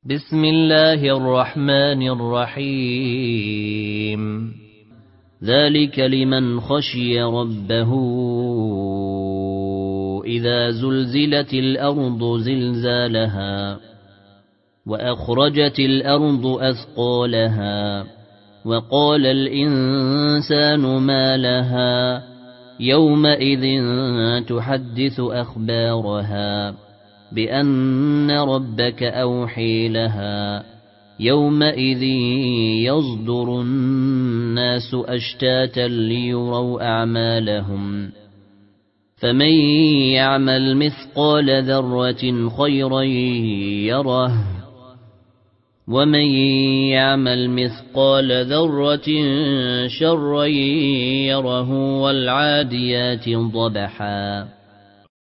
بسم الله الرحمن الرحيم ذلك لمن خشي ربه إذا زلزلت الأرض زلزالها وأخرجت الأرض أثقالها وقال الإنسان ما لها يومئذ تحدث أخبارها بأن ربك أوحي لها يومئذ يصدر الناس أشتاتا ليروا أعمالهم فمن يعمل مثقال ذرة خيرا يره ومن يعمل مثقال ذرة شرا يره والعاديات ضبحا